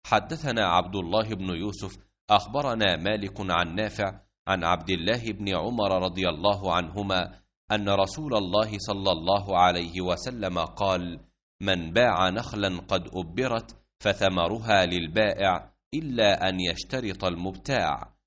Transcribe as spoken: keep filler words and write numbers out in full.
حدثنا عبد الله بن يوسف أخبرنا مالك عن نافع عن عبد الله بن عمر رضي الله عنهما أن رسول الله صلى الله عليه وسلم قال: من باع نخلا قد أبرت فثمرها للبائع إلا أن يشترط المبتاع.